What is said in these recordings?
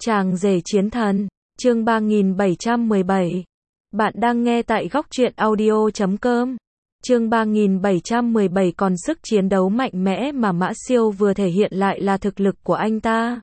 Chàng rể chiến thần, chương 3717. Bạn đang nghe tại góc truyện audio.com. Chương 3717 còn sức chiến đấu mạnh mẽ mà Mã Siêu vừa thể hiện lại là thực lực của anh ta.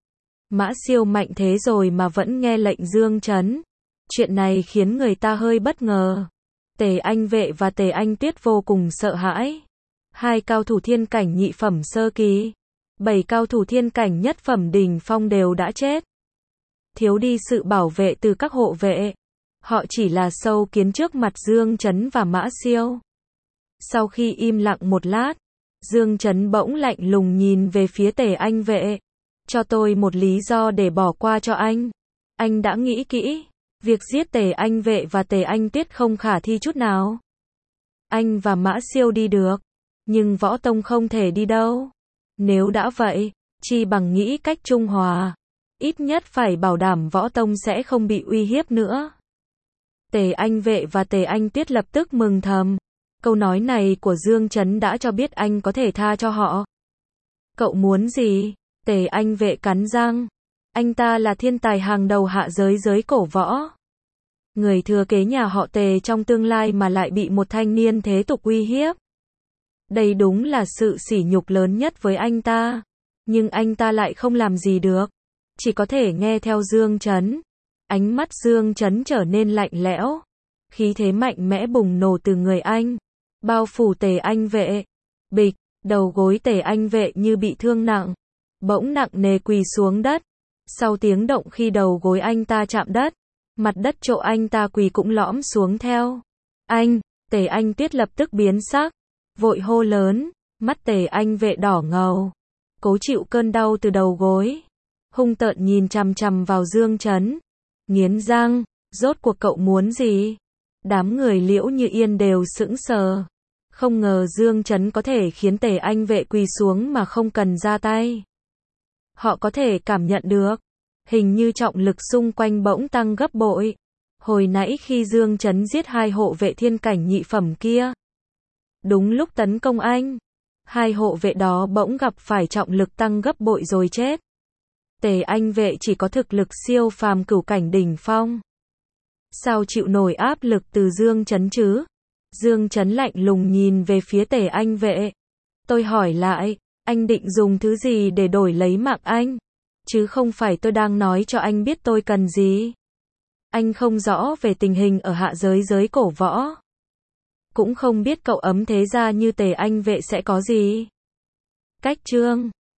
Mã Siêu mạnh thế rồi mà vẫn nghe lệnh Dương Chấn. Chuyện này khiến người ta hơi bất ngờ. Tề Anh Vệ và Tề Anh Tuyết vô cùng sợ hãi. Hai cao thủ thiên cảnh nhị phẩm sơ kỳ, 7 cao thủ thiên cảnh nhất phẩm đỉnh phong đều đã chết. Thiếu đi sự bảo vệ từ các hộ vệ. Họ chỉ là sâu kiến trước mặt Dương Chấn và Mã Siêu. Sau khi im lặng một lát, Dương Chấn bỗng lạnh lùng nhìn về phía Tề Anh Vệ. Cho tôi một lý do để bỏ qua cho anh. Anh đã nghĩ kỹ, việc giết Tề Anh Vệ và Tề Anh Tuyết không khả thi chút nào. Anh và Mã Siêu đi được, nhưng Võ Tông không thể đi đâu. Nếu đã vậy, chi bằng nghĩ cách trung hòa. Ít nhất phải bảo đảm Võ Tông sẽ không bị uy hiếp nữa. Tề Anh Vệ và Tề Anh Tuyết lập tức mừng thầm. Câu nói này của Dương Chấn đã cho biết anh có thể tha cho họ. Cậu muốn gì? Tề Anh Vệ cắn răng. Anh ta là thiên tài hàng đầu hạ giới giới cổ võ. Người thừa kế nhà họ Tề trong tương lai mà lại bị một thanh niên thế tục uy hiếp. Đây đúng là sự sỉ nhục lớn nhất với anh ta. Nhưng anh ta lại không làm gì được. Chỉ có thể nghe theo Dương Chấn. Ánh mắt Dương Chấn trở nên lạnh lẽo. Khí thế mạnh mẽ bùng nổ từ người anh. Bao phủ Tề Anh Vệ. Bịch, đầu gối Tề Anh Vệ như bị thương nặng. Bỗng nặng nề quỳ xuống đất. Sau tiếng động khi đầu gối anh ta chạm đất, mặt đất chỗ anh ta quỳ cũng lõm xuống theo. Anh, Tề Anh Tuyết lập tức biến sắc. Vội hô lớn, mắt Tề Anh Vệ đỏ ngầu. Cố chịu cơn đau từ đầu gối. Hung tợn nhìn chằm chằm vào Dương Chấn. Nghiến răng, rốt cuộc cậu muốn gì? Đám người Liễu Như Yên đều sững sờ. Không ngờ Dương Chấn có thể khiến Tề Anh Vệ quỳ xuống mà không cần ra tay. Họ có thể cảm nhận được. Hình như trọng lực xung quanh bỗng tăng gấp bội. Hồi nãy khi Dương Chấn giết hai hộ vệ thiên cảnh nhị phẩm kia. Đúng lúc tấn công anh. Hai hộ vệ đó bỗng gặp phải trọng lực tăng gấp bội rồi chết. Tề Anh Vệ chỉ có thực lực siêu phàm cửu cảnh đỉnh phong. Sao chịu nổi áp lực từ Dương Chấn chứ? Dương Chấn lạnh lùng nhìn về phía Tề Anh Vệ. Tôi hỏi lại, anh định dùng thứ gì để đổi lấy mạng anh? Chứ không phải tôi đang nói cho anh biết tôi cần gì. Anh không rõ về tình hình ở hạ giới giới cổ võ. Cũng không biết cậu ấm thế gia như Tề Anh Vệ sẽ có gì. Cách chương